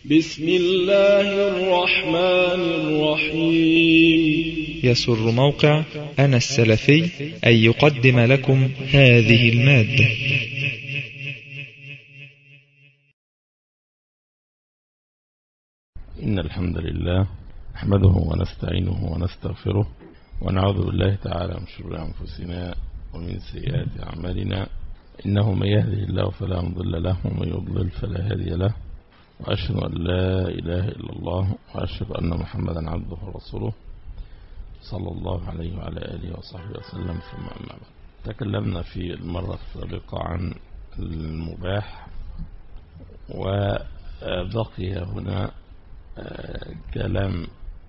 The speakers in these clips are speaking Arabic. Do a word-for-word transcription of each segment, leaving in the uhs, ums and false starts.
بسم الله الرحمن الرحيم. يسر موقع أنا السلفي أن يقدم لكم هذه المادة. إن الحمد لله نحمده ونستعينه ونستغفره ونعوذ بالله تعالى من شرور أنفسنا ومن سيئات أعمالنا، إنه من يهده الله فلا مضل له ومن يضلل فلا هادي له، وأشهد أن لا إله إلا الله وأشهد أن محمدا عبده ورسوله صلى الله عليه وعلى آله وصحبه وسلم. ثم أما بعد، تكلمنا في المرة السابقة عن المباح، وبقي هنا كلام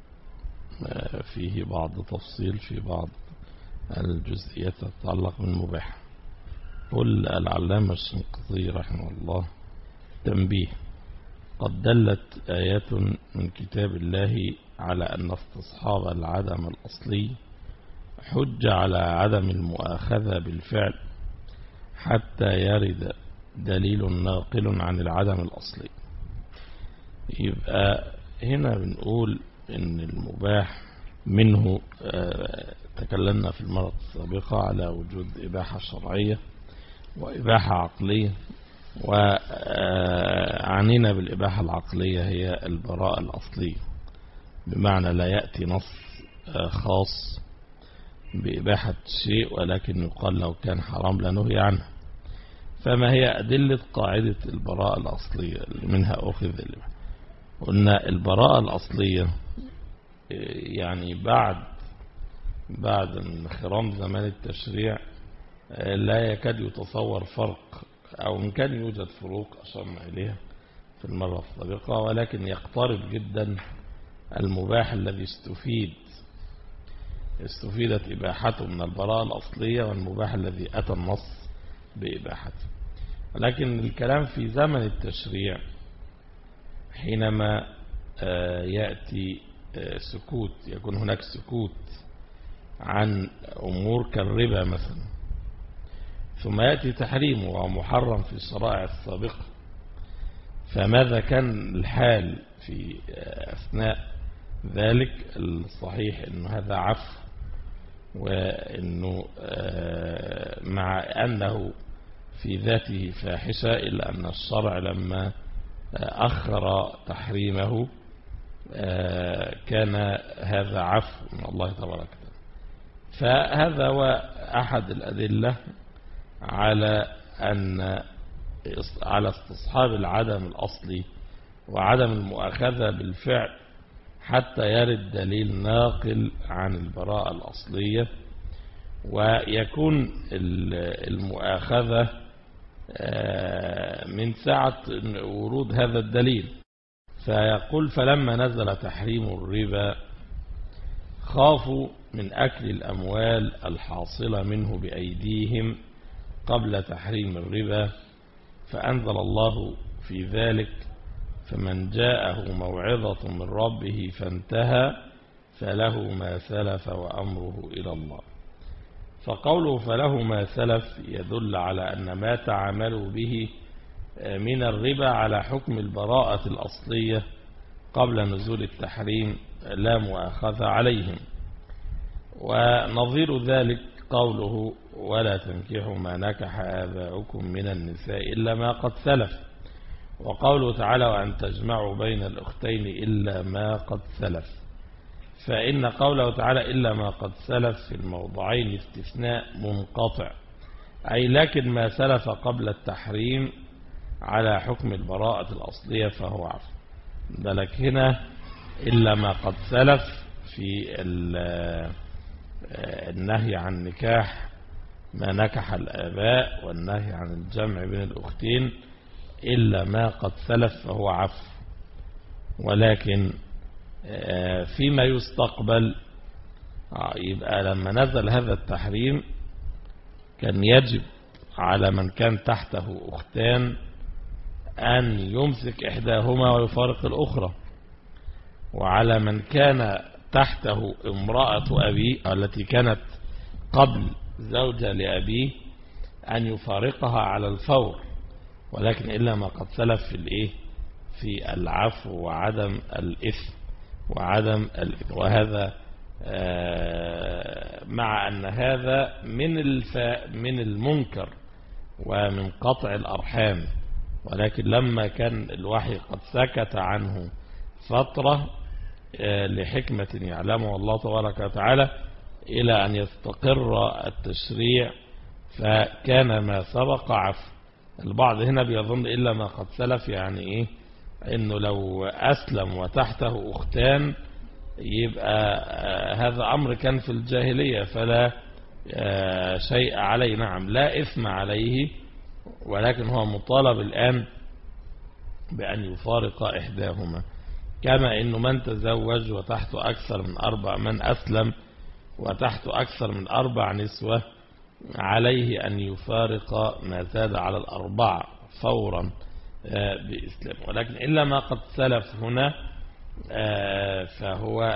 فيه بعض تفصيل في بعض الجزئيات تتعلق بالمباح. قل العلامة الشنقيطي رحمه الله: تنبيه، قد دلت آيات من كتاب الله على أن استصحاب العدم الأصلي حجة على عدم المؤاخذة بالفعل حتى يرد دليل ناقل عن العدم الأصلي. يبقى هنا بنقول إن المباح منه تكلمنا في المرة السابقة على وجود إباحة شرعية وإباحة عقلية، وعنينا بالإباحة العقلية هي البراءة الأصلية، بمعنى لا يأتي نص خاص بإباحة شيء ولكن يقال لو كان حرام لنهي عنه. فما هي أدلة قاعدة البراءة الأصلية اللي منها أخذ الإباحة؟ قلنا البراءة الأصلية يعني بعد بعد انخرام زمان التشريع لا يكاد يتصور فرق، أو إن كان يوجد فروق أشرنا إليها في المرة السابقة، ولكن يقترب جدا المباح الذي استفيد استفيدت إباحته من البراءة الأصلية والمباح الذي أتى النص بإباحته. ولكن الكلام في زمن التشريع حينما يأتي سكوت، يكون هناك سكوت عن أمور كالربا مثلا، ثم يأتي تحريمه ومحرم في الشرائع السابقة. فماذا كان الحال في أثناء ذلك؟ الصحيح أنه هذا عفو، وأنه مع أنه في ذاته فاحشة إلا أن الشرع لما أخر تحريمه كان هذا عفو من الله تبارك وتعالى. فهذا هو أحد الأدلة على أن على استصحاب العدم الأصلي وعدم المؤاخذة بالفعل حتى يرد دليل ناقل عن البراءة الأصلية، ويكون المؤاخذة من ساعة ورود هذا الدليل. فيقول: فلما نزل تحريم الربا خافوا من أكل الأموال الحاصلة منه بأيديهم قبل تحريم الربا، فأنزل الله في ذلك: فمن جاءه موعظة من ربه فانتهى فله ما سلف وأمره إلى الله. فقوله فله ما سلف يدل على أن ما تعاملوا به من الربا على حكم البراءة الأصلية قبل نزول التحريم لا مؤاخذة عليهم. ونظير ذلك قوله: ولا تنكحوا ما نكح آباؤكم من النساء إلا ما قد سلف، وقوله تعالى: وأن تجمعوا بين الأختين إلا ما قد سلف. فإن قوله تعالى إلا ما قد سلف في الموضعين استثناء منقطع، أي لكن ما سلف قبل التحريم على حكم البراءة الأصلية فهو عفو. بلك هنا إلا ما قد سلف في النهي عن نكاح ما نكح الآباء والنهي عن الجمع بين الأختين إلا ما قد سلف فهو عفو. ولكن فيما يستقبل يبقى لما نزل هذا التحريم كان يجب على من كان تحته أختان أن يمسك إحداهما ويفارق الأخرى، وعلى من كان تحته امرأة أبيه التي كانت قبل زوجة لأبيه أن يفارقها على الفور، ولكن إلا ما قد سلف في الإيه في العفو وعدم الإثم وعدم الإثم. وهذا مع أن هذا من من المنكر ومن قطع الأرحام، ولكن لما كان الوحي قد سكت عنه فترة لحكمة يعلمها الله تبارك وتعالى إلى أن يستقر التشريع، فكان ما سبق عفو. البعض هنا بيظن إلا ما قد سلف، يعني إيه؟ إنه لو أسلم وتحته أختان يبقى هذا أمر كان في الجاهلية فلا شيء عليه. نعم، لا إثم عليه، ولكن هو مطالب الآن بأن يفارق إحداهما، كما إنه من تزوج وتحته أكثر من أربع، من أسلم وتحته أكثر من أربع نسوة عليه أن يفارق ما زاد على الأربعة فورا بإسلام. ولكن إلا ما قد سلف هنا فهو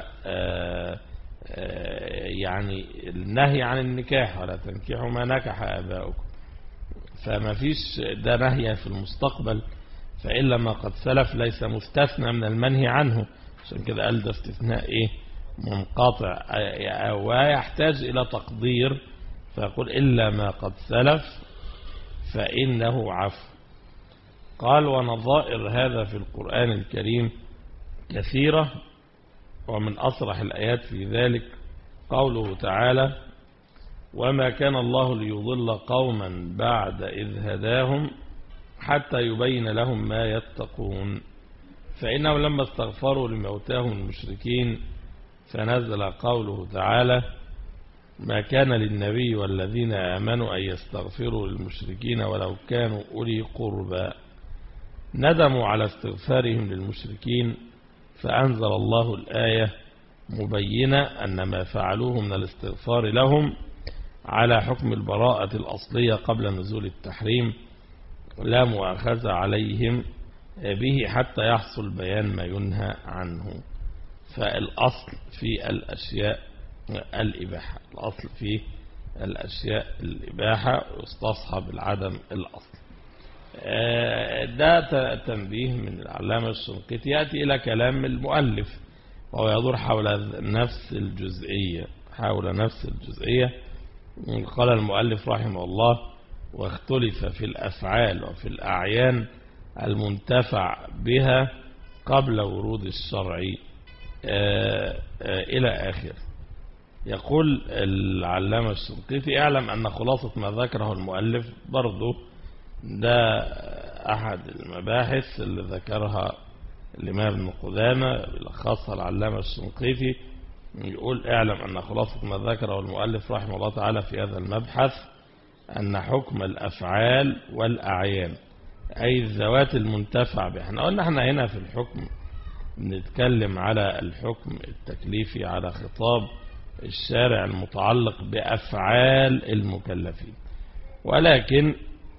يعني النهي عن النكاح، ولا تنكحوا ما نكح آباؤكم، فما فيش ده نهي في المستقبل، فإلا ما قد سلف ليس مستثنى من المنهي عنه، عشان كده قال ده استثناء إيه؟ منقطع، ويحتاج إلى تقدير، فيقول إلا ما قد سلف فإنه عفو. قال ونظائر هذا في القرآن الكريم كثيرة، ومن أصرح الآيات في ذلك قوله تعالى وما كان الله ليضل قوما بعد إذ هداهم حتى يبين لهم ما يتقون فإنهم لما استغفروا لموتاهم المشركين فنزل قوله تعالى ما كان للنبي والذين آمنوا أن يستغفروا للمشركين ولو كانوا أولي قربى. ندموا على استغفارهم للمشركين فأنزل الله الآية مبينة أن ما فعلوه من الاستغفار لهم على حكم البراءة الأصلية قبل نزول التحريم لا مؤاخذة عليهم به حتى يحصل بيان ما ينهى عنه. فالأصل في الأشياء الإباحة، الأصل في الأشياء الإباحة يستصحب العدم الأصل. ده تنبيه من العلامة الشنقيطي يأتي إلى كلام المؤلف وهو يدور حول نفس الجزئية حول نفس الجزئية قال المؤلف رحمه الله واختلف في الأفعال وفي الأعيان المنتفع بها قبل ورود الشرع إلى آخر. يقول العلامة الشنقيطي اعلم أن خلاصة ما ذكره المؤلف برضو ده أحد المباحث اللي ذكرها الإمام ابن قدامة بلخصها العلامة الشنقيطي. يقول اعلم أن خلاصة ما ذكره المؤلف رحمه الله تعالى في هذا المبحث أن حكم الأفعال والأعيان أي الذوات المنتفع بها. احنا قلنا احنا هنا في الحكم نتكلم على الحكم التكليفي على خطاب الشارع المتعلق بأفعال المكلفين، ولكن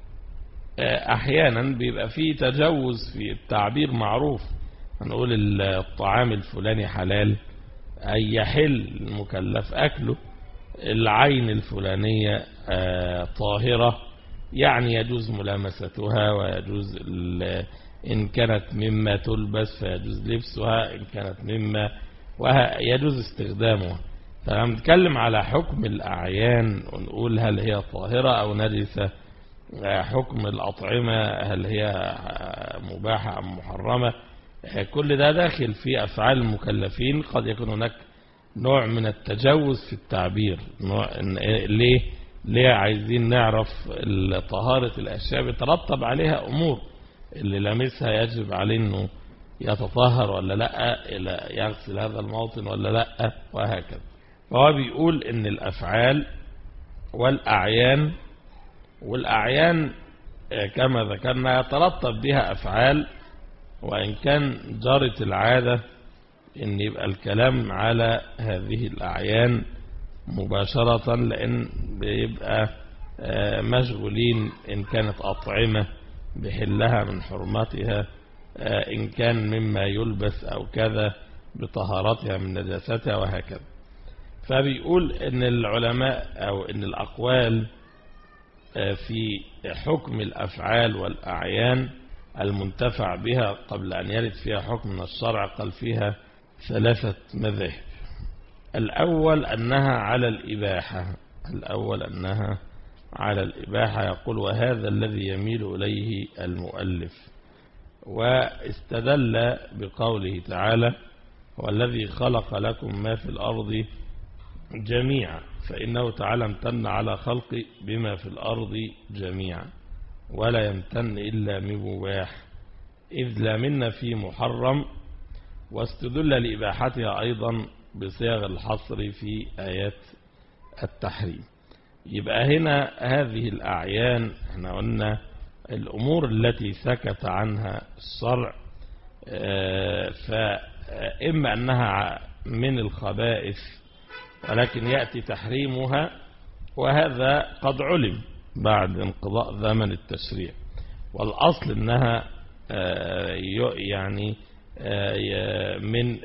أحيانا بيبقى فيه تجوز في التعبير معروف. هنقول الطعام الفلاني حلال أي يحل المكلف أكله، العين الفلانية طاهرة يعني يجوز ملامستها ويجوز إن كانت مما تلبس فيجوز لبسها، إن كانت مما ويجوز استخدامها. فنتكلم على حكم الأعيان ونقول هل هي طاهرة أو نجسة، حكم الأطعمة هل هي مباحة أم محرمة، كل ده داخل في أفعال المكلفين. قد يكون هناك نوع من التجوز في التعبير. نوع ليه ليه عايزين نعرف طهارة الأشياء بترتب عليها أمور، اللي لمسها يجب عليه أنه يتطهر ولا لا، إلى يغسل هذا الموطن ولا لا، وهكذا. فهو بيقول إن الأفعال والأعيان والأعيان كما ذكرنا يترتب بها أفعال، وإن كان جرت العادة إن يبقى الكلام على هذه الأعيان مباشرة، لأن بيبقى مشغولين إن كانت أطعمة بحلها من حرمتها، إن كان مما يلبس أو كذا بطهارتها من نجاستها وهكذا. فبيقول إن العلماء أو إن الأقوال في حكم الأفعال والأعيان المنتفع بها قبل أن يرد فيها حكم من الشرع، قال فيها ثلاثة مذاهب. الأول أنها على الإباحة الأول أنها على الإباحة يقول وهذا الذي يميل إليه المؤلف، واستدل بقوله تعالى والذي خلق لكم ما في الأرض جميعا، فإنه تعالى امتن على خلق بما في الأرض جميعا ولا يمتن إلا بمباح إذ لا من في محرم، واستدل لإباحتها أيضا بصيغ الحصر في آيات التحريم. يبقى هنا هذه الأعيان احنا قلنا الأمور التي سكت عنها الشرع، فإما أنها من الخبائث ولكن يأتي تحريمها، وهذا قد علم بعد انقضاء زمن التشريع، والأصل أنها يعني من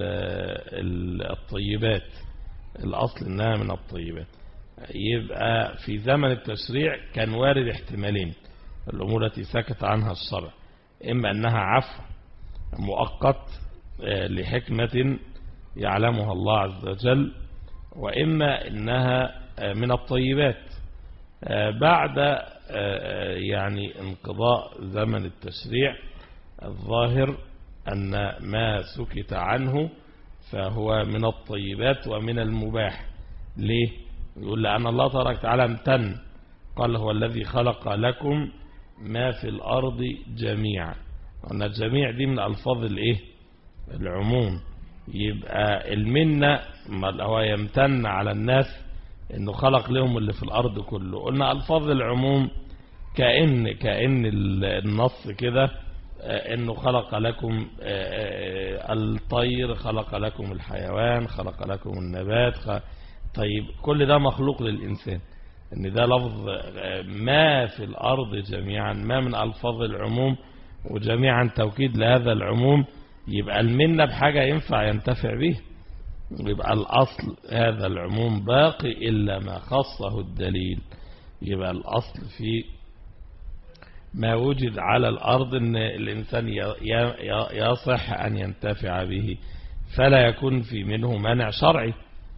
الطيبات، الأصل أنها من الطيبات. يبقى في زمن التشريع كان وارد احتمالين الأمور التي سكت عنها الشرع، إما أنها عفو مؤقت لحكمة يعلمها الله عز وجل، وإما أنها من الطيبات. بعد يعني انقضاء زمن التشريع الظاهر أن ما سكت عنه فهو من الطيبات ومن المباح. ليه؟ يقول لأن الله تبارك وتعالى امتن، قال هو الذي خلق لكم ما في الأرض جميعا، وأن الجميع دي من ألفاظ الإيه؟ العموم. يبقى المنة هو يمتن على الناس إنه خلق لهم اللي في الأرض كله. قلنا ألفاظ العموم كأن كأن النص كده إنه خلق لكم الطير، خلق لكم الحيوان، خلق لكم النبات. طيب كل ده مخلوق للإنسان، إن ده لفظ ما في الأرض جميعا، ما من ألفاظ العموم، وجميعا توكيد لهذا العموم. يبقى المنة بحاجة ينفع ينتفع به، يبقى الأصل هذا العموم باقي إلا ما خصه الدليل. يبقى الأصل في ما وجد على الأرض أن الإنسان يصح أن ينتفع به، فلا يكون في منه مانع شرعي،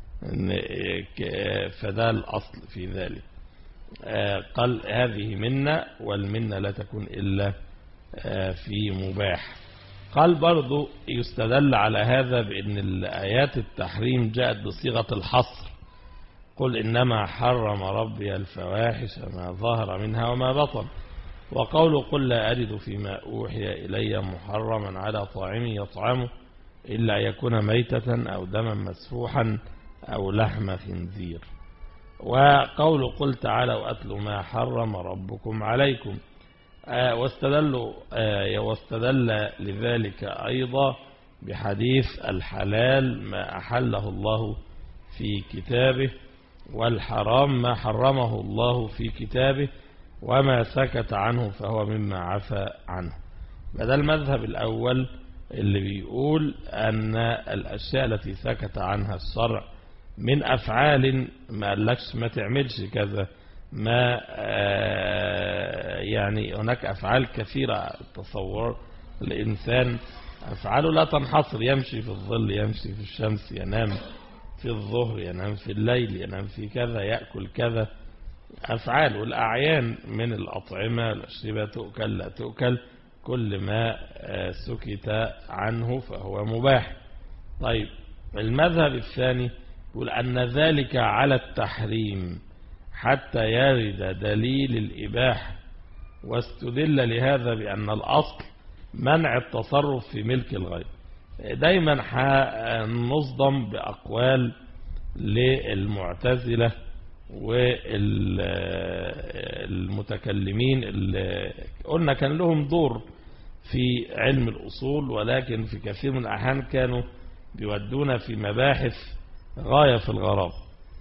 فده الأصل في ذلك. قال هذه منة، والمنة لا تكون إلا في مباح. قال برضو يستدل على هذا بأن الآيات التحريم جاءت بصيغة الحصر، قل إنما حرم ربي الفواحش ما ظهر منها وما بطن، وقول قل لا أجد فيما أوحي إلي محرما على طاعم يطعمه إلا يكون ميتة أو دما مسفوحا أو لحم خنزير، وقول قل تعالوا أتلوا ما حرم ربكم عليكم. واستدل واستدل لذلك أيضا بحديث الحلال ما أحله الله في كتابه، والحرام ما حرمه الله في كتابه، وما سكت عنه فهو مما عفى عنه. بدل المذهب الأول اللي بيقول أن الأشياء التي سكت عنها الشرع من أفعال ما قالكش ما تعملش كذا، ما يعني هناك أفعال كثيرة تصور الإنسان أفعاله لا تنحصر، يمشي في الظل، يمشي في الشمس، ينام في الظهر، ينام في الليل، ينام في كذا، يأكل كذا، أفعال. والأعيان من الأطعمة الأشربة تؤكل لا تؤكل، كل ما سكت عنه فهو مباح. طيب المذهب الثاني يقول أن ذلك على التحريم حتى يرد دليل الإباحة، واستدل لهذا بأن الأصل منع التصرف في ملك الغير. دايما نصدم بأقوال للمعتزلة والمتكلمين اللي قلنا كان لهم دور في علم الأصول، ولكن في كثير من الأحيان كانوا بيودونا في مباحث غاية في الغراب.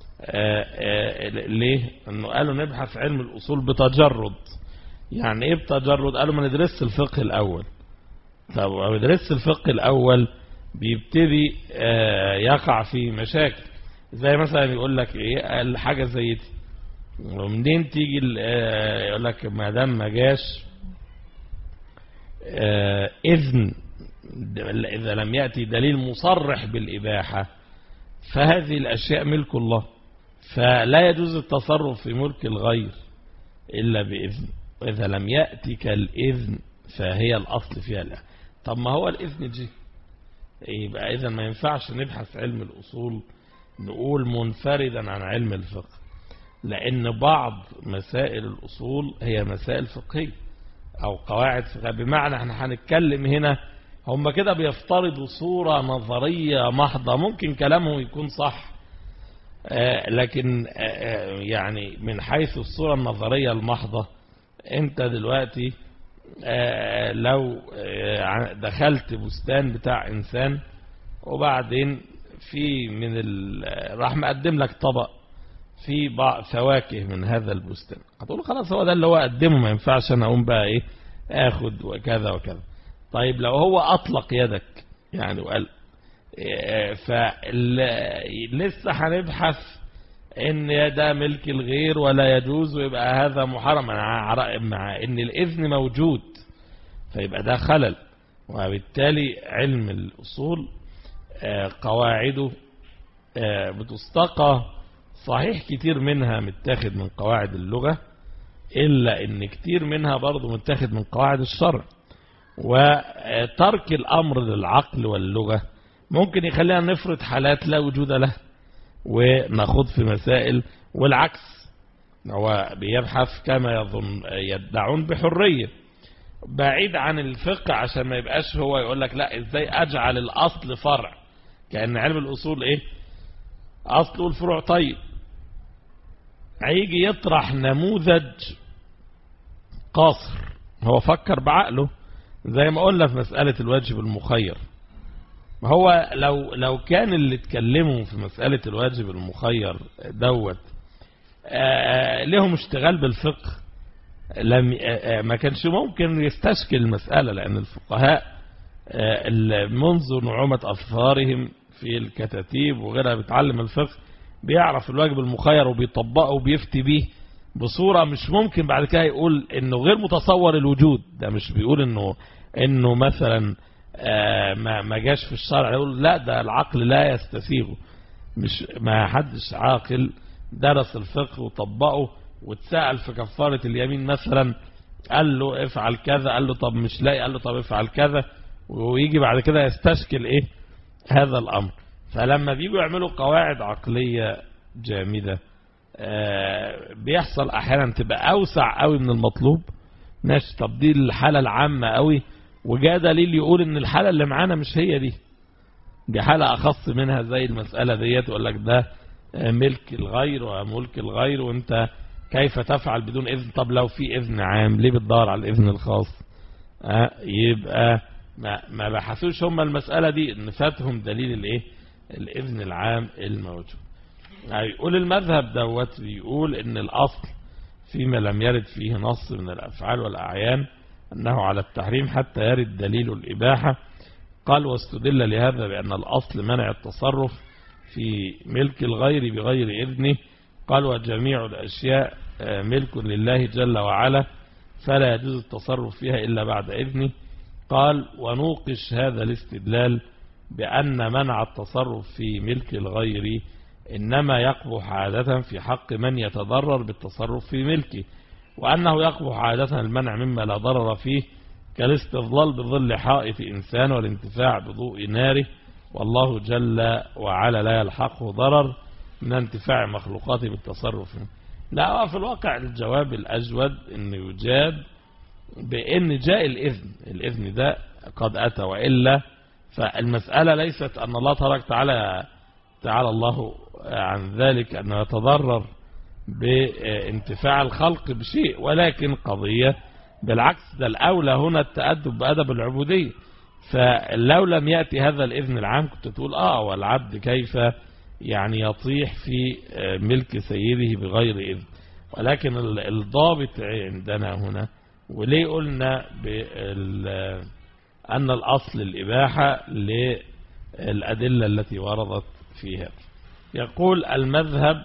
ليه؟ أنه قالوا نبحث علم الأصول بتجرد. يعني إيه بتجرد؟ قالوا ما ندرس الفقه الأول. طب ندرس الفقه الأول بيبتدي يقع في مشاكل، زي مثلا يقول لك إيه الحاجة زي دي، ومنين تيجي يقول لك ما دام ما جاش إذن إذا لم يأتي دليل مصرح بالإباحة فهذه الأشياء ملك الله، فلا يجوز التصرف في ملك الغير إلا بإذن، وإذا لم يأتك الإذن فهي الأصل فيها لا. طب ما هو الإذن جه، يبقى إذا ما ينفعش نبحث علم الأصول نقول منفردا عن علم الفقه، لأن بعض مسائل الأصول هي مسائل فقهية أو قواعد فقهية، بمعنى احنا هنتكلم هنا هم كده بيفترضوا صورة نظرية محضة، ممكن كلامهم يكون صح آه لكن آه يعني من حيث الصورة النظرية المحضة انت دلوقتي آه لو آه دخلت بستان بتاع انسان وبعدين في من راح مقدم لك طبق في فواكه من هذا البستان، هتقول خلاص هو ده اللي هو قدمه ما ينفعش انا اقوم بقى ايه اخد وكذا وكذا. طيب لو هو اطلق يدك يعني وقال فلسه هنبحث ان ده ملك الغير ولا يجوز ويبقى هذا محرم مع ان الاذن موجود، فيبقى ده خلل. وبالتالي علم الاصول قواعده بتستقى صحيح كتير منها متاخد من قواعد اللغة، إلا إن كتير منها برضو متاخد من قواعد الشرع، وترك الأمر للعقل واللغة ممكن يخلينا نفرض حالات لا وجود لها ونخوض في مسائل، والعكس هو بيبحث كما يظن يدعون بحرية بعيد عن الفقه عشان ما يبقاش هو يقول لك لا ازاي اجعل الاصل فرع، كأن علم الاصول ايه اصله الفروع. طيب هيجي يطرح نموذج قاصر، هو فكر بعقله زي ما قلنا في مسألة الواجب المخير. ما هو لو لو كان اللي اتكلموا في مسألة الواجب المخير دوت آه لهم اشتغال بالفقه لم آه ما كانش ممكن يستشكل المسألة، لأن الفقهاء آه منذ نعومة أظفارهم في الكتاتيب وغيرها بيتعلم الفقه بيعرف الواجب المخير وبيطبقه وبيفتي به بصورة مش ممكن بعد كده يقول انه غير متصور الوجود. ده مش بيقول انه انه مثلا آه ما ما جاش في الشرع، يقول لا ده العقل لا يستسيغه. مش ما حدش عاقل درس الفقه وطبقه واتسأل في كفارة اليمين مثلا قال له افعل كذا، قال له طب مش لاقي، قال له طب افعل كذا، ويجي بعد كده يستشكل ايه هذا الامر. فلما بيجوا يعملوا قواعد عقلية جامدة آه بيحصل احيانا تبقى اوسع قوي من المطلوب. ماشي، طب دي الحالة العامة قوي وجاء دليل يقول ان الحالة اللي معانا مش هي دي، دي حالة اخص منها زي المسألة ديت، يقول لك ده ملك الغير وملك الغير وانت كيف تفعل بدون اذن. طب لو في اذن عام ليه بتدور على الاذن الخاص؟ آه يبقى ما, ما بحثوش هم المسألة دي ان فاتهم دليل الايه الاذن العام الموجود. يقول المذهب دوت بيقول ان الاصل فيما لم يرد فيه نص من الافعال والاعيان انه على التحريم حتى يرد دليل الاباحة. قال واستدل لهذا بان الاصل منع التصرف في ملك الغير بغير اذنه. قال وجميع الاشياء ملك لله جل وعلا فلا يجوز التصرف فيها الا بعد اذنه. قال ونوقش هذا الاستدلال بأن منع التصرف في ملك الغير إنما يقبح عادة في حق من يتضرر بالتصرف في ملكه، وأنه يقبح عادة المنع مما لا ضرر فيه كالاستظلال بظل حائط إنسان والانتفاع بضوء ناره، والله جل وعلا لا يلحقه ضرر من انتفاع مخلوقاته بالتصرف. لا، في الواقع الجواب الأجود أن يجاب بأن جاء الإذن، الإذن ده قد أتى، وإلا فالمسألة ليست أن الله تبارك تعالى تعالى الله عن ذلك أنه يتضرر بانتفاع الخلق بشيء، ولكن قضية بالعكس، ده الأولى هنا التأدب بأدب العبودية. فلو لم يأتي هذا الإذن العام كنت تقول آه والعبد كيف يعني يطيح في ملك سيده بغير إذن. ولكن الضابط عندنا هنا، وليه قلنا أن الأصل الإباحة للأدلة التي وردت فيها. يقول المذهب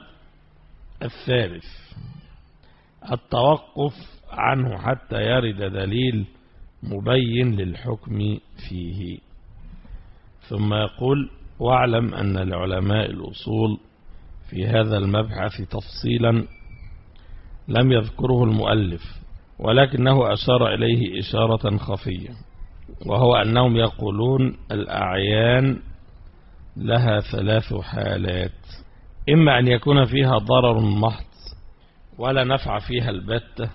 الثالث التوقف عنه حتى يرد دليل مبين للحكم فيه. ثم يقول: واعلم أن لعلماء الأصول في هذا المبحث تفصيلا لم يذكره المؤلف، ولكنه أشار إليه إشارة خفية، وهو أنهم يقولون الأعيان لها ثلاث حالات: إما أن يكون فيها ضرر محض ولا نفع فيها البتة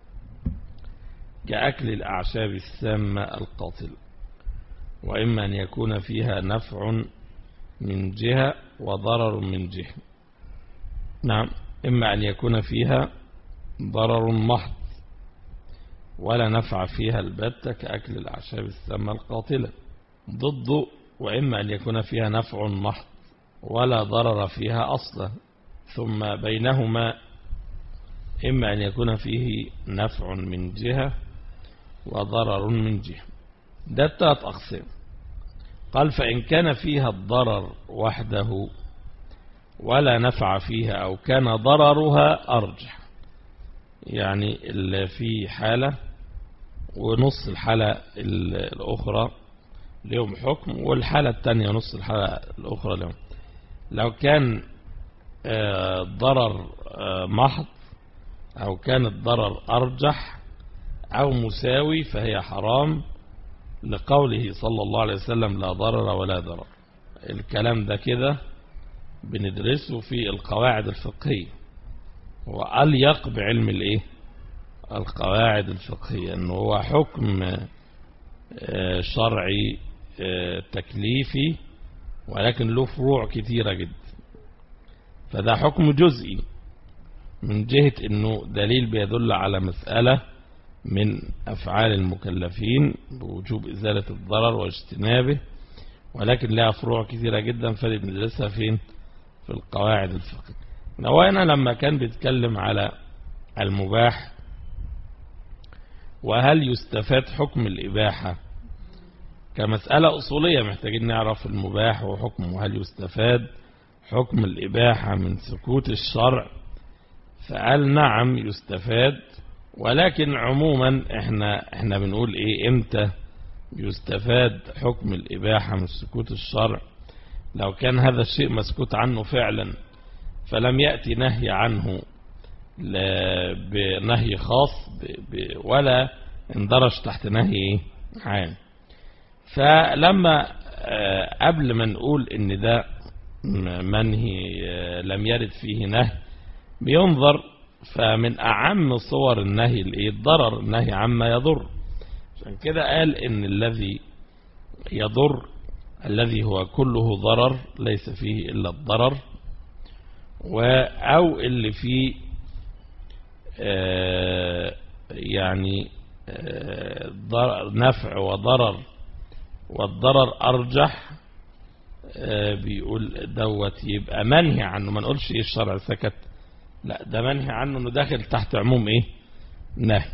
كأكل الأعشاب السامة القاتلة، وإما أن يكون فيها نفع من جهة وضرر من جهة. نعم، إما أن يكون فيها ضرر محض ولا نفع فيها البتة كأكل الأعشاب السامة القاتلة، ضده وإما أن يكون فيها نفع محض ولا ضرر فيها أصلا، ثم بينهما إما أن يكون فيه نفع من جهة وضرر من جهة. ده الثلاث أقسام. قال: فإن كان فيها الضرر وحده ولا نفع فيها أو كان ضررها أرجح، يعني اللي في حالة ونص الحالة الأخرى لهم حكم، والحالة الثانية نص الحالة الأخرى لهم. لو كان ضرر محض أو كان الضرر أرجح أو مساوي فهي حرام، لقوله صلى الله عليه وسلم: لا ضرر ولا ضرر. الكلام ده كده بندرسه في القواعد الفقهية، وأليق بعلم الايه القواعد الفقهية، انه هو حكم شرعي تكليفي ولكن له فروع كثيرة جدا. فده حكم جزئي من جهة انه دليل بيدل على مسألة من افعال المكلفين بوجوب ازالة الضرر واجتنابه، ولكن لها فروع كثيرة جدا فبندرسها فين؟ في القواعد الفقهية. نوانا لما كان بيتكلم على المباح وهل يستفاد حكم الإباحة كمسألة أصولية، محتاجين نعرف المباح وحكمه، وهل يستفاد حكم الإباحة من سكوت الشرع؟ فقال نعم يستفاد، ولكن عموما احنا احنا بنقول ايه امتى يستفاد حكم الإباحة من سكوت الشرع؟ لو كان هذا الشيء مسكوت عنه فعلا فلم يأتي نهي عنه بنهي خاص ولا اندرج تحت نهي عام. فلما قبل ما نقول ان ده منهي لم يرد فيه نهي بينظر، فمن اعم صور النهي الايه؟ الضرر، النهي عما يضر. عشان كده قال ان الذي يضر الذي هو كله ضرر ليس فيه الا الضرر، أو اللي فيه يعني نفع وضرر والضرر أرجح، بيقول دوت يبقى منهي عنه. ما نقولش ايه الشرع سكت، لا ده منهي عنه، انه داخل تحت عموم ايه؟ نهي.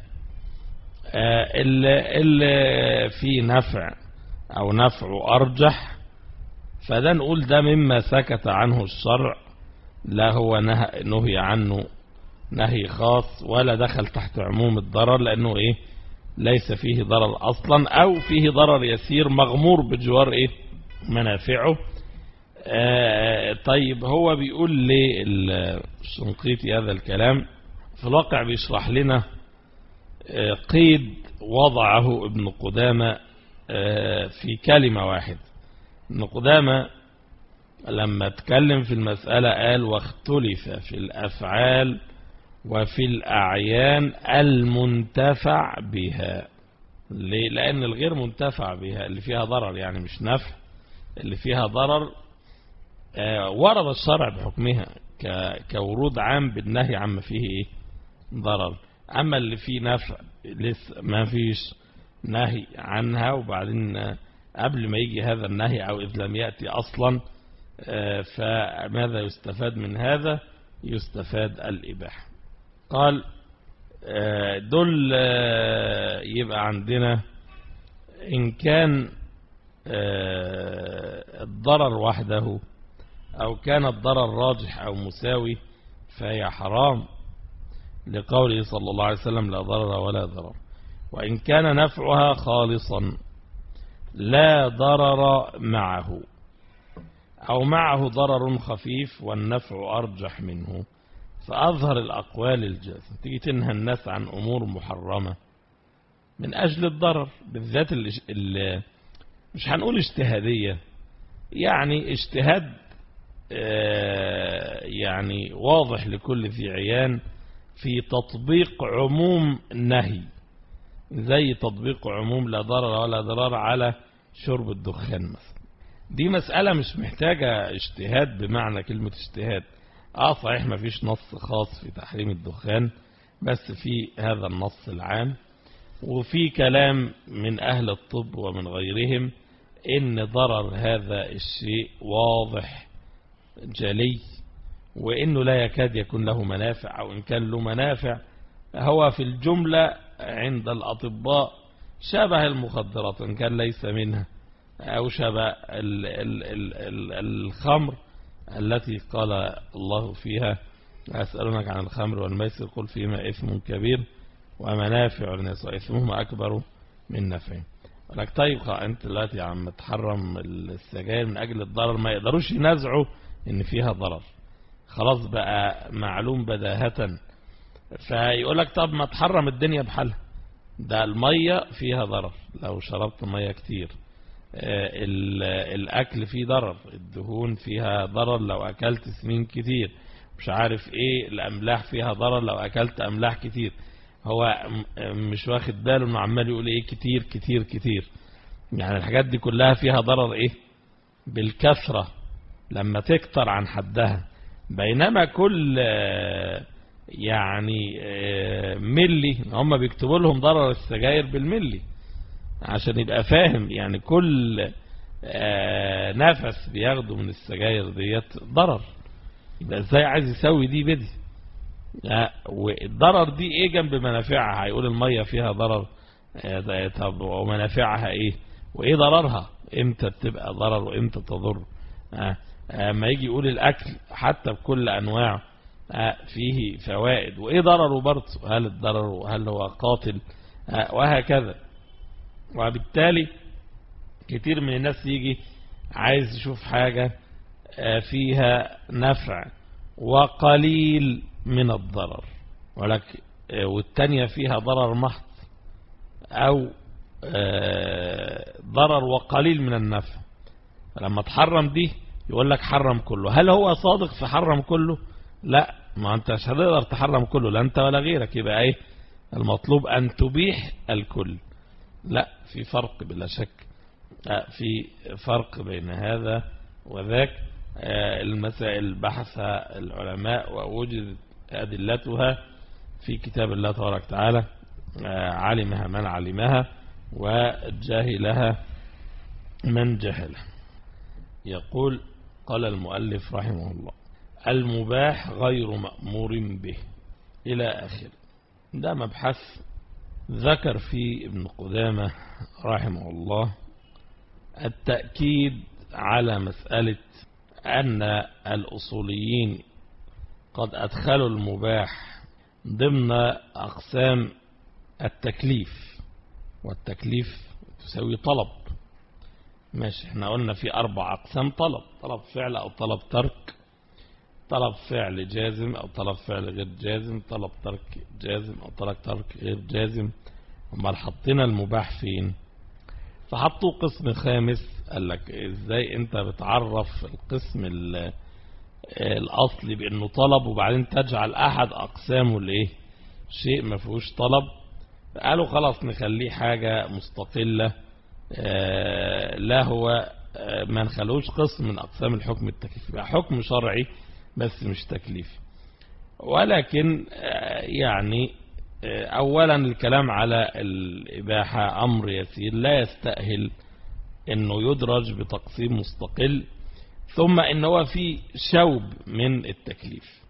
اللي, اللي فيه نفع او نفعه أرجح فده نقول ده مما سكت عنه الشرع، لا هو نهي عنه نهي خاص ولا دخل تحت عموم الضرر، لأنه إيه؟ ليس فيه ضرر أصلا، أو فيه ضرر يسير مغمور بجوار إيه؟ منافعه. آه طيب هو بيقول لي الشنقيطي هذا الكلام في الواقع بيشرح لنا آه قيد وضعه ابن قدامة آه في كلمة واحدة. ابن قدامة لما اتكلم في المسألة قال: واختلف في الأفعال وفي الأعيان المنتفع بها. ليه؟ لأن الغير منتفع بها اللي فيها ضرر، يعني مش نفع، اللي فيها ضرر آه ورد الشرع بحكمها كورود عام بالنهي عما فيه إيه؟ ضرر. أما اللي فيه نفع لسه ما فيش نهي عنها، وبعدين آه قبل ما يجي هذا النهي أو إذ لم يأتي أصلا، فماذا يستفاد من هذا؟ يستفاد الإباحة. قال دول يبقى عندنا إن كان الضرر وحده أو كان الضرر راجح أو مساوي فهي حرام، لقوله صلى الله عليه وسلم: لا ضرر ولا ضرر. وإن كان نفعها خالصا لا ضرر معه أو معه ضرر خفيف والنفع أرجح منه، فأظهر الأقوال الجازم. تيجي تنهى الناس عن أمور محرمة من أجل الضرر، بالذات اللي, اللي مش هنقول اجتهادية، يعني اجتهاد يعني واضح لكل ذي عيان في تطبيق عموم النهي، زي تطبيق عموم لا ضرر ولا ضرار على شرب الدخان مثلا. دي مسألة مش محتاجة اجتهاد بمعنى كلمة اجتهاد. اه صحيح ما فيش نص خاص في تحريم الدخان، بس في هذا النص العام، وفي كلام من أهل الطب ومن غيرهم إن ضرر هذا الشيء واضح جلي، وإنه لا يكاد يكون له منافع، أو إن كان له منافع هو في الجملة عند الأطباء شبه المخدرات إن كان ليس منها، أو شبه ال ال ال ال الخمر التي قال الله فيها أسألونك عن الخمر والميسر قل فيهما إثم كبير ومنافع للناس وإثمهما أكبر من نفعهم. لك طيب أنت دلوقتي يا عم تحرم السجاير من أجل الضرر، ما يقدروش ينازعوا إن فيها ضرر، خلاص بقى معلوم بداهة. فيقول لك طب ما تحرم الدنيا بحالها، ده المية فيها ضرر لو شربت مية كتير، الأكل فيه ضرر، الدهون فيها ضرر لو أكلت سمين كتير، مش عارف إيه، الأملاح فيها ضرر لو أكلت أملاح كتير. هو مش واخد باله إنه عمال يقول إيه كتير كتير كتير، يعني الحاجات دي كلها فيها ضرر إيه بالكثرة لما تكتر عن حدها، بينما كل يعني ملي هم بيكتبوا لهم ضرر السجاير بالملي عشان يبقى فاهم، يعني كل نفس بياخده من السجاير ديت ضرر، يبقى ازاي عايز يسوي دي بدي؟ والضرر دي ايه جنب منافعها؟ هيقول المية فيها ضرر، طب ومنافعها ايه وايه ضررها؟ امتى بتبقى ضرر وامتى تضر؟ ما يجي يقول الاكل حتى بكل انواعه فيه فوائد وايه ضرره برضه، هل الضرر هل هو قاتل وهكذا. وبالتالي كتير من الناس يجي عايز يشوف حاجة فيها نفع وقليل من الضرر، ولك والتانية فيها ضرر محض او ضرر وقليل من النفع، لما تحرم دي يقول لك حرم كله. هل هو صادق في حرم كله؟ لا، ما انت مش هتقدر تحرم كله، لا انت ولا غيرك، يبقى ايه المطلوب؟ ان تبيح الكل. لا، في فرق بلا شك، في فرق بين هذا وذاك. المسائل بحثها العلماء ووجد أدلتها في كتاب الله تبارك وتعالى، علمها من علمها وجهلها من جهلها. يقول قال المؤلف رحمه الله: المباح غير مأمور به إلى آخر. ده مبحث ذكر فيه ابن قدامة رحمه الله التأكيد على مسألة أن الأصوليين قد أدخلوا المباح ضمن أقسام التكليف، والتكليف تساوي طلب. ماشي، احنا قلنا في أربع أقسام طلب: طلب فعل أو طلب ترك، طلب فعل جازم أو طلب فعل غير جازم، طلب ترك جازم أو طلب ترك غير جازم. امال حطينا المباح فين؟ فحطوا قسم خامس. قال لك ازاي انت بتعرف القسم الاصلي بانه طلب وبعدين تجعل احد اقسامه الايه شيء ما فيهوش طلب؟ قالوا خلاص نخليه حاجة مستقلة، لا هو ما نخلوش قسم من اقسام الحكم التكليفي، يبقى حكم شرعي بس مش تكليفي. ولكن يعني اولا الكلام على الاباحة امر يسير لا يستأهل انه يدرج بتقسيم مستقل، ثم ان هو في شوب من التكليف،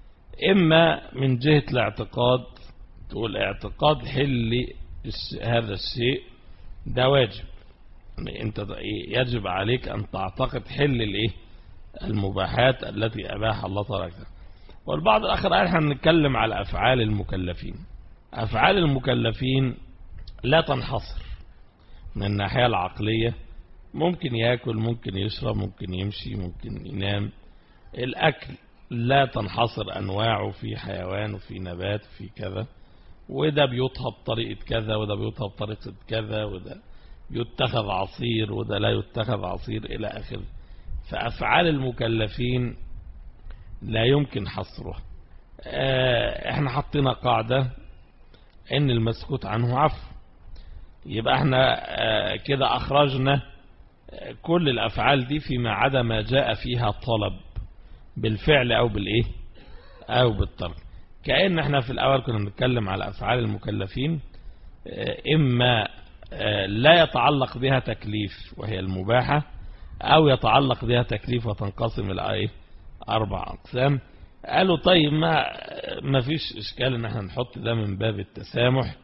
اما من جهة الاعتقاد، تقول اعتقاد حل هذا الشيء ده واجب، انت يجب عليك ان تعتقد حل الايه المباحات التي اباح الله تبارك وتعالى. والبعض الاخر قال احنا هنتكلم على افعال المكلفين. افعال المكلفين لا تنحصر من الناحية العقلية، ممكن يأكل، ممكن يشرب، ممكن يمشي، ممكن ينام. الأكل لا تنحصر أنواعه في حيوان وفي نبات وفي كذا، وده بيطهى بطريقة كذا وده بيطهى بطريقة كذا، وده يتخذ عصير وده لا يتخذ عصير إلى آخره. فأفعال المكلفين لا يمكن حصرها. احنا حطينا قاعدة ان المسكوت عنه عفو، يبقى احنا كده اخرجنا كل الافعال دي فيما عدا ما جاء فيها طلب بالفعل او بالايه او بالترك. كأن احنا في الاول كنا بنتكلم على افعال المكلفين، اما لا يتعلق بها تكليف وهي المباحة، او يتعلق بها تكليف وتنقسم الى ايه اربع اقسام. قالوا طيب ما ما فيش اشكال ان احنا نحط ده من باب التسامح،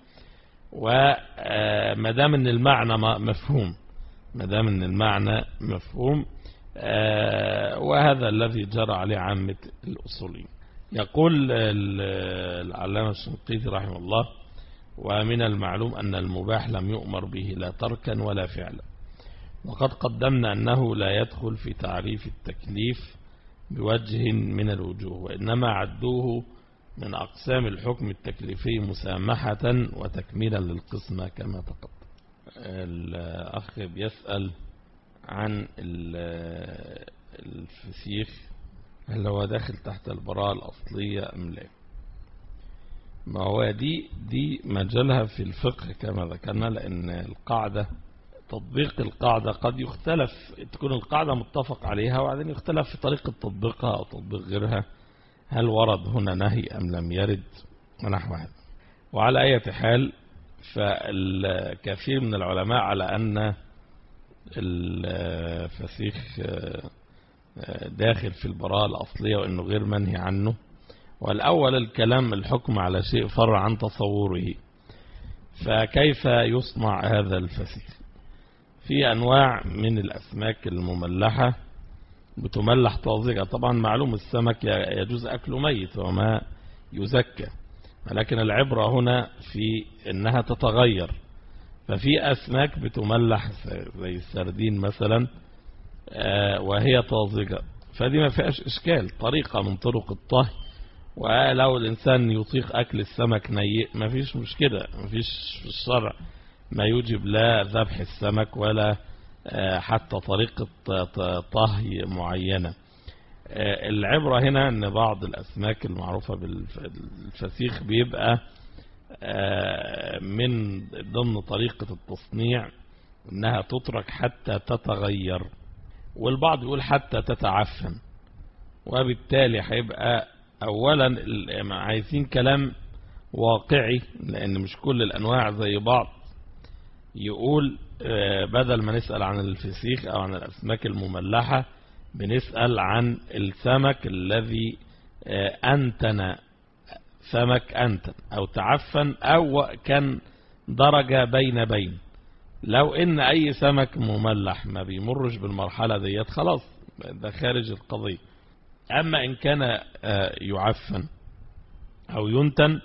وما دام ان المعنى مفهوم ما دام ان المعنى مفهوم وهذا الذي جرى عليه عامة الاصوليين. يقول العلامة الشنقيطي رحمه الله: ومن المعلوم ان المباح لم يؤمر به لا تركا ولا فعلا، وقد قدمنا انه لا يدخل في تعريف التكليف بوجه من الوجوه، وإنما عدوه من أقسام الحكم التكليفي مسامحة وتكميلا للقسمة كما تقدم. الأخ بيسأل عن الفسيخ، هل هو داخل تحت البراءة الأصلية أم لا؟ ما هو دي دي مجالها في الفقه كما ذكرنا، لأن القاعدة تطبيق القاعدة قد يختلف، تكون القاعدة متفق عليها وبعدين يختلف في طريقة تطبيقها أو تطبيق غيرها، هل ورد هنا نهي أم لم يرد ونحو هذا. وعلى أي حال فالكثير من العلماء على أن الفسيخ داخل في البراءة الأصلية وأنه غير منهي عنه. والأول الكلام الحكم على شيء فرع عن تصوره، فكيف يصنع هذا الفسيخ؟ في أنواع من الأسماك المملحة بتملح طازجة. طبعا معلوم السمك يجوز أكله ميت وما يزكى، ولكن العبرة هنا في أنها تتغير. ففي أسماك بتملح زي السردين مثلا وهي طازجة، فدي ما فيهاش إشكال، طريقة من طرق الطهي. ولو الإنسان يطيق أكل السمك نيء ما فيش مشكلة، ما فيش في الشرع ما يوجب لا ذبح السمك ولا حتى طريقة طهي معينة. العبرة هنا أن بعض الأسماك المعروفة بالفسيخ بيبقى من ضمن طريقة التصنيع أنها تترك حتى تتغير، والبعض يقول حتى تتعفن. وبالتالي هيبقى أولا عايزين كلام واقعي، لأن مش كل الأنواع زي بعض. يقول بدل ما نسأل عن الفسيخ أو عن الأسماك المملحة بنسأل عن السمك الذي أنتن، سمك أنتن أو تعفن أو كان درجة بين بين. لو إن أي سمك مملح ما بيمرش بالمرحلة ديت خلاص ده خارج القضية. أما إن كان يعفن أو ينتن،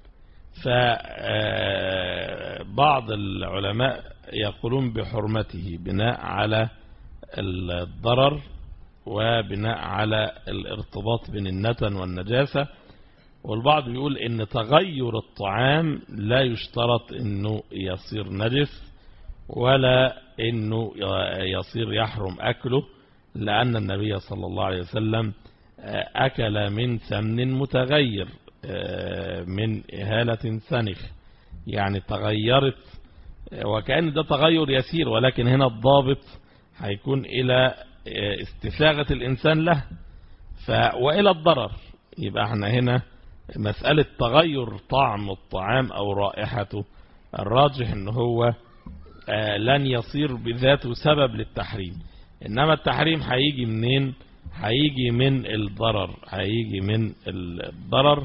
فبعض العلماء يقولون بحرمته بناء على الضرر وبناء على الارتباط بين النتن والنجاسة. والبعض يقول ان تغير الطعام لا يشترط انه يصير نجس ولا انه يصير يحرم اكله، لان النبي صلى الله عليه وسلم اكل من سمن متغير من إهالة سنخ، يعني تغيرت، وكأن ده تغير يسير، ولكن هنا الضابط هيكون إلى استساغة الإنسان له ف وإلى الضرر. يبقى احنا هنا مسألة تغير طعم الطعام أو رائحته الراجح ان هو لن يصير بذاته سبب للتحريم، إنما التحريم هيجي منين؟ هيجي من الضرر، هيجي من الضرر.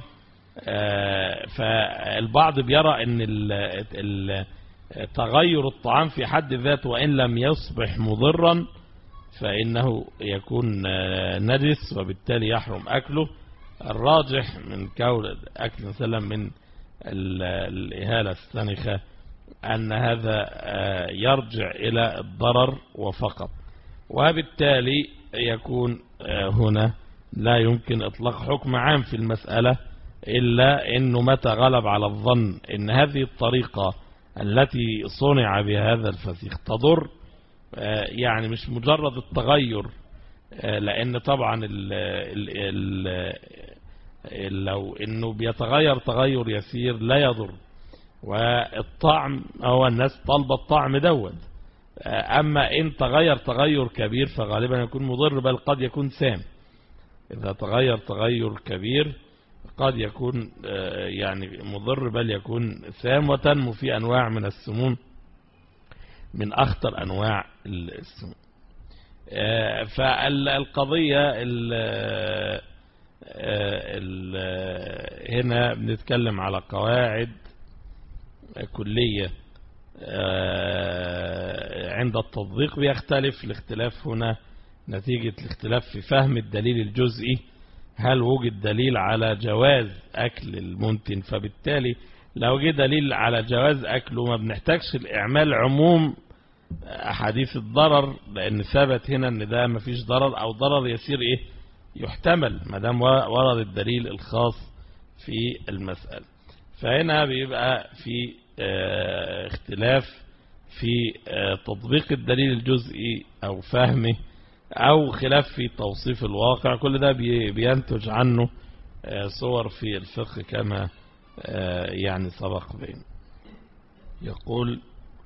فالبعض بيرى ان تغير الطعام في حد ذاته وإن لم يصبح مضرا فإنه يكون نجس وبالتالي يحرم أكله. الراجح من كون أكل سلم من الإهالة السنخة أن هذا يرجع إلى الضرر وفقط، وبالتالي يكون هنا لا يمكن إطلاق حكم عام في المسألة إلا أنه متى غلب على الظن أن هذه الطريقة التي صنع بهذا الفسيخ تضر، يعني مش مجرد التغير، لأن طبعا ال ال ال لو أنه بيتغير تغير يسير لا يضر، والطعم هو الناس طالبة الطعم دوت، أما إن تغير تغير كبير فغالبا يكون مضر، بل قد يكون سام. إذا تغير تغير كبير قد يكون يعني مضر بل يكون سام، وتنمو في أنواع من السموم من أخطر أنواع السموم. فالقضية ال ال هنا بنتكلم على قواعد كلية عند التطبيق بيختلف الاختلاف هنا نتيجة الاختلاف في فهم الدليل الجزئي. هل وجد دليل على جواز أكل المنتن، فبالتالي لو جه دليل على جواز أكله ما بنحتاجش الإعمال عموم أحاديث الضرر، لأن ثبت هنا أن ده ما فيش ضرر أو ضرر يسير إيه يحتمل ما دام ورد الدليل الخاص في المسألة. فهنا بيبقى في اه اختلاف في اه تطبيق الدليل الجزئي أو فهمه، أو خلاف في توصيف الواقع. كل ده بينتج عنه اه صور في الفقه كما اه يعني سبق بين. يقول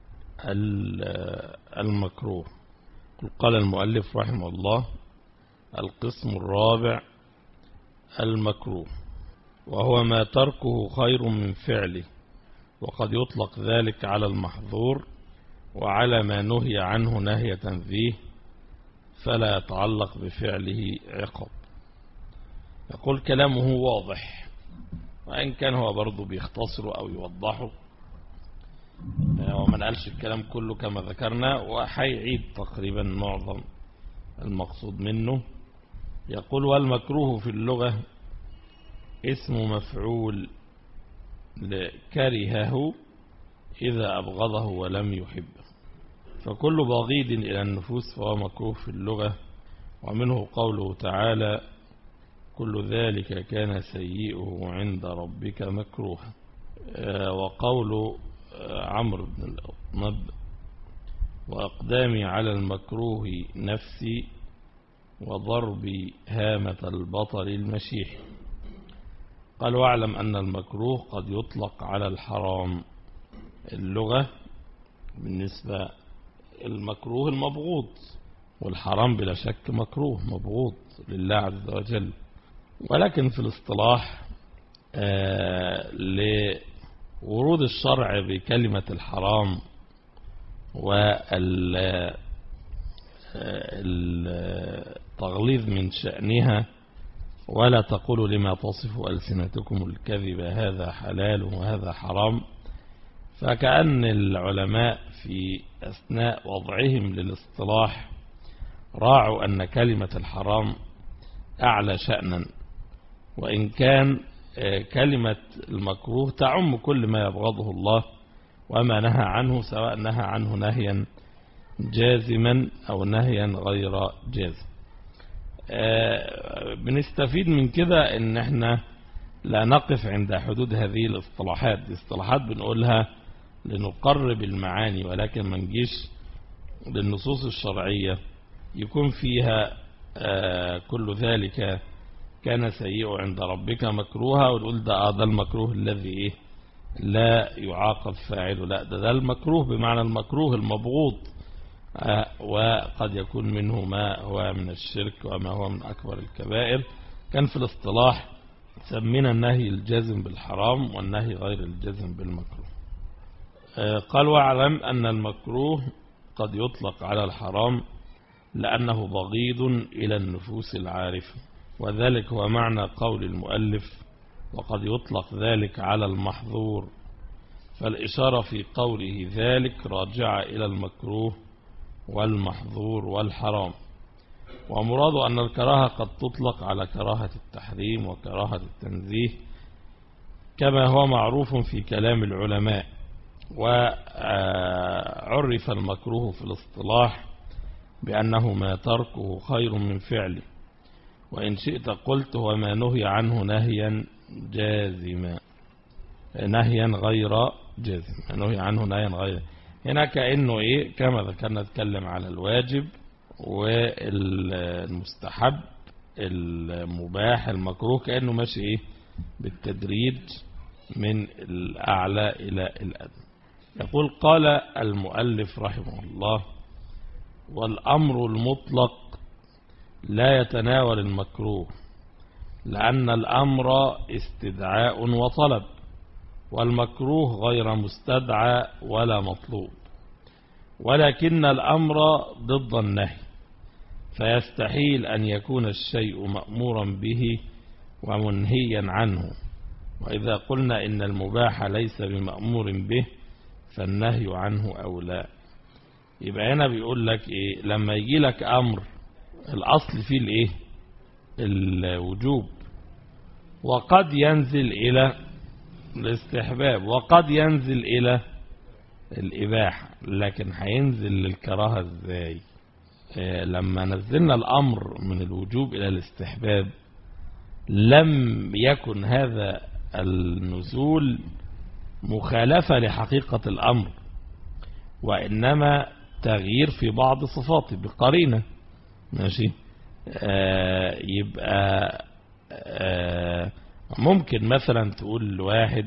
المكروه. قال المؤلف رحمه الله: القسم الرابع المكروه، وهو ما تركه خير من فعله، وقد يطلق ذلك على المحظور وعلى ما نهي عنه نهي تنزيه، فلا يتعلق بفعله عقاب. يقول كلامه واضح، وإن كان هو برضو بيختصره أو يوضحه، ومن قالش الكلام كله كما ذكرنا، وحيعيد تقريبا معظم المقصود منه. يقول: والمكروه في اللغة اسم مفعول لكرهه إذا أبغضه ولم يحبه، فكل بغيض إلى النفوس فهو مكروه في اللغة. ومنه قوله تعالى: كل ذلك كان سيئه عند ربك مكروها. وقول عمرو بن الأطنب: وأقدامي على المكروه نفسي وضربي هامة البطل المشيح. قال: واعلم أن المكروه قد يطلق على الحرام. اللغة بالنسبة المكروه المبغوض، والحرام بلا شك مكروه مبغوض لله عز وجل، ولكن في الاصطلاح آه لورود الشرع بكلمة الحرام والتغليظ من شأنها: ولا تقولوا لما تصف ألسنتكم الكذب هذا حلال وهذا حرام. فكأن العلماء في أثناء وضعهم للاصطلاح راعوا أن كلمة الحرام أعلى شأنا، وإن كان كلمة المكروه تعم كل ما يبغضه الله وما نهى عنه، سواء نهى عنه نهيا جازما أو نهيا غير جازم. بنستفيد من كده ان احنا لا نقف عند حدود هذه الاصطلاحات. دي اصطلاحات بنقولها لنقرب المعاني، ولكن ما نجيش للنصوص الشرعية يكون فيها كل ذلك كان سيئ عند ربك مكروها، ونقول ده آه ده المكروه الذي إيه لا يعاقب فاعله. لا، ده ده المكروه بمعنى المكروه المبغوض، وقد يكون منه ما هو من الشرك وما هو من أكبر الكبائر. كان في الاصطلاح سمينا النهي الجازم بالحرام والنهي غير الجازم بالمكروه. قال: واعلم أن المكروه قد يطلق على الحرام لأنه بغيض إلى النفوس العارفة، وذلك هو معنى قول المؤلف: وقد يطلق ذلك على المحظور. فالإشارة في قوله ذلك راجعة إلى المكروه والمحظور والحرام. ومراد أن الكراهة قد تطلق على كراهة التحريم وكراهة التنزيه، كما هو معروف في كلام العلماء. وعرف المكروه في الاصطلاح بأنه ما تركه خير من فعله، وإن شئت قلت هو ما نهي عنه نهيا جازما، نهيا غير جازم، ما نهي عنه نهيا غير. هنا كأنه إيه كما ذكرنا نتكلم على الواجب والمستحب المباح المكروه، كأنه ماشي إيه بالتدريج من الأعلى إلى الأدنى. يقول قال المؤلف رحمه الله: والأمر المطلق لا يتناول المكروه، لأن الأمر استدعاء وطلب، والمكروه غير مستدعى ولا مطلوب، ولكن الأمر ضد النهي، فيستحيل أن يكون الشيء مأمورا به ومنهيا عنه. وإذا قلنا إن المباح ليس بمأمور به فالنهي عنه أولى. يبقى هنا بيقول لك إيه؟ لما يجي لك أمر الأصل فيه الإيه؟ الوجوب، وقد ينزل إلى الاستحباب، وقد ينزل إلى الإباحة، لكن هينزل للكراهة إزاي؟ إيه لما نزلنا الأمر من الوجوب إلى الاستحباب لم يكن هذا النزول مخالفة لحقيقة الأمر، وإنما تغيير في بعض صفاته بقرينة. ماشي. آه يبقى آه ممكن مثلا تقول لواحد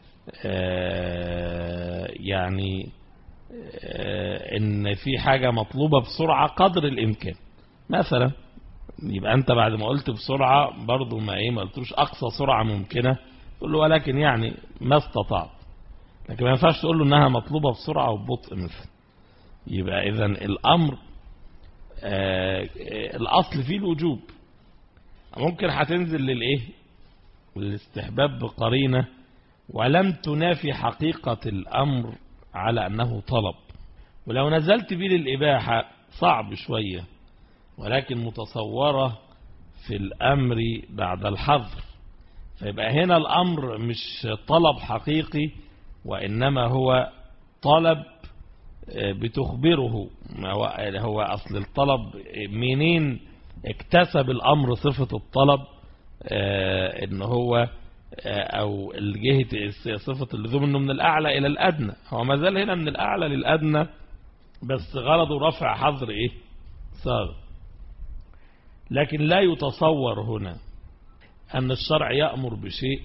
آه يعني آه ان في حاجة مطلوبة بسرعة قدر الامكان مثلا، يبقى انت بعد ما قلت بسرعة برضو ما ايه ما قلتوش اقصى سرعة ممكنة، تقول له ولكن يعني ما استطعت، لكن ما ينفعش تقول له انها مطلوبة بسرعة وببطء مثلا. يبقى اذا الامر آه الاصل فيه الوجوب، ممكن هتنزل للايه الاستحباب بقرينة ولم تنافي حقيقة الامر على انه طلب، ولو نزلت بيه للاباحة صعب شوية، ولكن متصورة في الامر بعد الحظر. فيبقى هنا الامر مش طلب حقيقي، وانما هو طلب بتخبره. هو أصل الطلب منين اكتسب الأمر صفة الطلب؟ اه إن هو اه أو الجهة صفة اللزوم إنه من الأعلى إلى الأدنى. هو ما زال هنا من الأعلى للأدنى، بس غرضه رفع حظر إيه صار. لكن لا يتصور هنا أن الشرع يأمر بشيء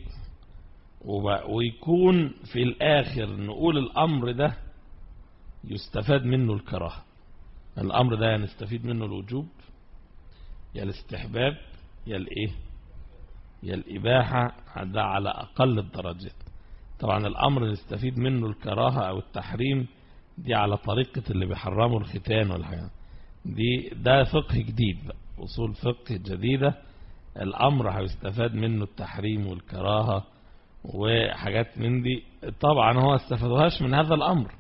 ويكون في الآخر نقول الأمر ده يستفاد منه الكراهة. الأمر ده نستفيد منه الوجوب يا الاستحباب يا الايه يا الإباحة، ده على أقل الدرجات. طبعا الأمر نستفيد منه الكراهة أو التحريم دي على طريقة اللي بيحرموا الختان والحاجات دي، ده فقه جديد بقى، أصول فقه جديدة. الأمر هيستفاد منه التحريم والكراهة وحاجات من دي، طبعا هو استفادوهاش من هذا الأمر،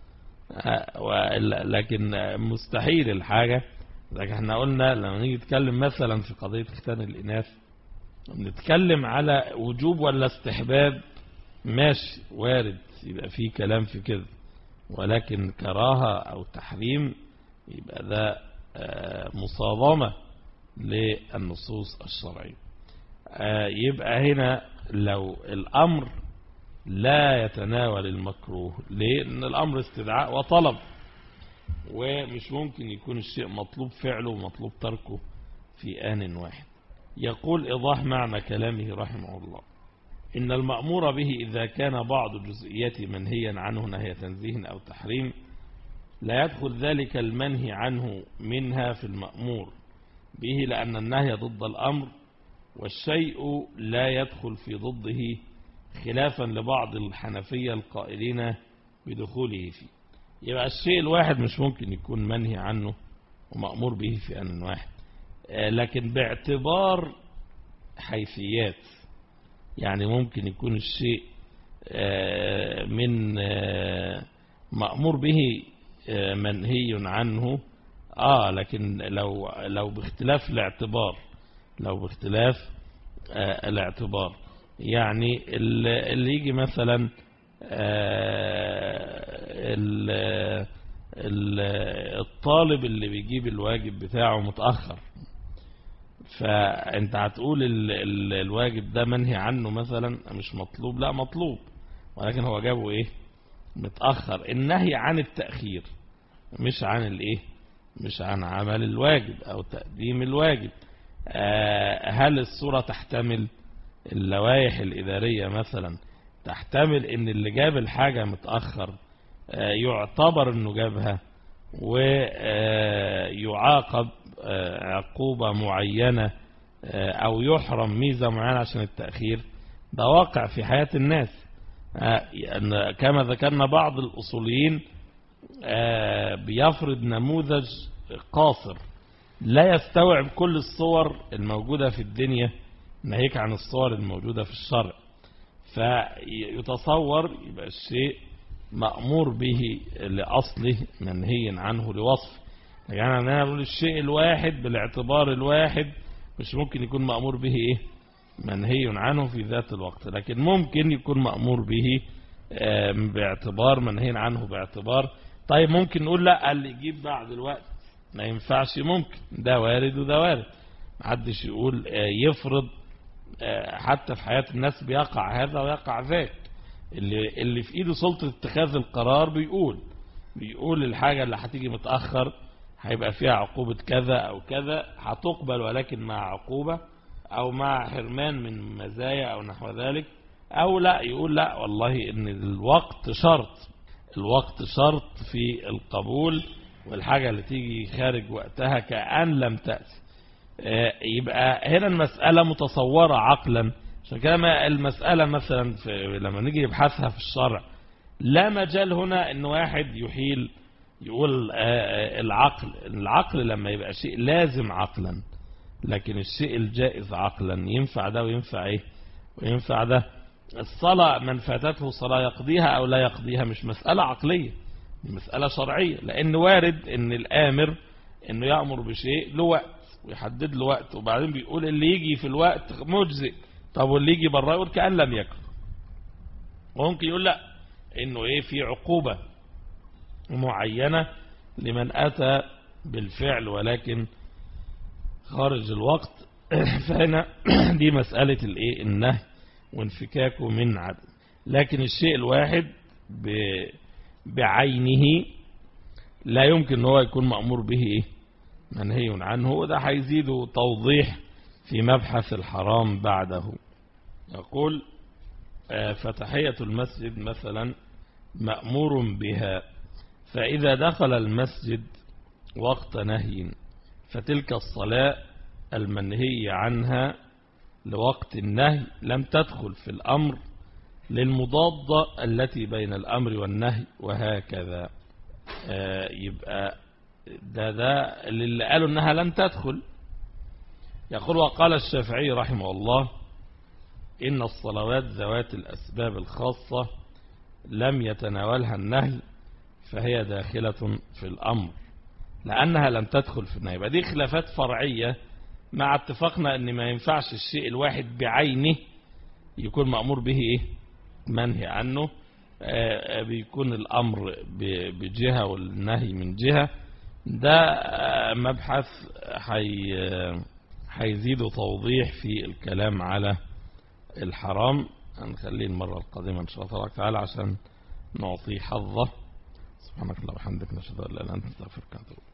لكن مستحيل الحاجة. لكن احنا قلنا لما نيجي نتكلم مثلا في قضية ختان الإناث نتكلم على وجوب ولا استحباب، ماشي وارد يبقى فيه كلام في كده، ولكن كراهة أو تحريم يبقى ده مصادمة للنصوص الشرعية. يبقى هنا لو الأمر لا يتناول المكروه، لأن الأمر استدعاء وطلب، ومش ممكن يكون الشيء مطلوب فعله ومطلوب تركه في آن واحد. يقول إيضاح معنى كلامه رحمه الله: إن المأمور به إذا كان بعض جزئياته منهيا عنه نهي تنزيه أو تحريم لا يدخل ذلك المنهي عنه منها في المأمور به، لأن النهي ضد الأمر، والشيء لا يدخل في ضده، خلافا لبعض الحنفية القائلين بدخوله فيه. يبقى الشيء الواحد مش ممكن يكون منهي عنه ومأمور به في آن واحد، لكن باعتبار حيثيات. يعني ممكن يكون الشيء من مأمور به منهي عنه آه لكن لو لو باختلاف الاعتبار لو باختلاف الاعتبار يعني اللي يجي مثلا الطالب اللي بيجيب الواجب بتاعه متأخر، فانت هتقول ال ال الواجب ده منهي عنه مثلا مش مطلوب؟ لا مطلوب، ولكن هو جابه ايه؟ متأخر. النهي عن التأخير مش عن الايه؟ مش عن عمل الواجب او تقديم الواجب. آه هل الصورة تحتمل اللوائح الإدارية مثلا تحتمل ان اللي جاب الحاجة متأخر آه يعتبر انه جابها ويعاقب عقوبة معينة او يحرم ميزة معينة عشان التأخير؟ ده واقع في حياة الناس. كما ذكرنا بعض الأصوليين بيفرض نموذج قاصر لا يستوعب كل الصور الموجودة في الدنيا، ناهيك عن الصور الموجودة في الشرع، فيتصور يبقى الشيء مأمور به لأصله منهي عنه لوصف. يعني أنا نقول الشيء الواحد بالاعتبار الواحد مش ممكن يكون مأمور به إيه؟ منهي عنه في ذات الوقت، لكن ممكن يكون مأمور به باعتبار منهي عنه باعتبار. طيب ممكن نقول لا اللي يجيب بعد الوقت ما ينفعش، ممكن، ده وارد وده وارد، محدش يقول يفرض. حتى في حياة الناس بيقع هذا ويقع ذاك. اللي, اللي في ايده سلطة اتخاذ القرار بيقول بيقول الحاجة اللي هتيجي متأخر هيبقى فيها عقوبة كذا او كذا، هتقبل ولكن مع عقوبة او مع حرمان من مزايا او نحو ذلك، او لا يقول لا والله ان الوقت شرط، الوقت شرط في القبول، والحاجة اللي تيجي خارج وقتها كأن لم تأتي. يبقى هنا المسألة متصورة عقلا. عشان كده المسألة مثلا في لما نيجي نبحثها في الشرع لا مجال هنا ان واحد يحيل يقول العقل العقل لما يبقى شيء لازم عقلا، لكن الشيء الجائز عقلا ينفع ده وينفع ايه وينفع ده. الصلاة من فاتته صلاة يقضيها او لا يقضيها مش مسألة عقلية، مسألة شرعية، لان وارد ان الامر انه يأمر بشيء له وقت ويحدد له وقت، وبعدين بيقول اللي يجي في الوقت مجزئ. طب واللي يجي بره يقول كأن لم يكن. وممكن يقول لا انه ايه في عقوبة معينة لمن اتى بالفعل ولكن خارج الوقت. فهنا دي مسألة الايه النهي وانفكاكه من عدم. لكن الشيء الواحد بعينه لا يمكن ان هو يكون مأمور به ايه منهي عنه، وده هيزيد توضيح في مبحث الحرام بعده. يقول فتحية المسجد مثلا مأمور بها، فإذا دخل المسجد وقت نهي فتلك الصلاة المنهي عنها لوقت النهي لم تدخل في الأمر للمضادة التي بين الأمر والنهي، وهكذا. يبقى ده ده اللي قالوا انها لم تدخل. يقول وقال الشافعي رحمه الله إن الصلوات ذوات الأسباب الخاصة لم يتناولها النهي فهي داخلة في الأمر لأنها لم تدخل في النهي. دي خلافات فرعية مع اتفاقنا أن ما ينفعش الشيء الواحد بعينه يكون مأمور به إيه منهي عنه، بيكون الأمر بجهة والنهي من جهة. ده مبحث هيزيد توضيح في الكلام على الحرام، هنخليه المرة القادمة إن شاء الله تعالى عشان نعطيه حظه. سبحانك اللهم وبحمدك نشهد أن لا إله إلا أنت نستغفرك ونتوب إليك.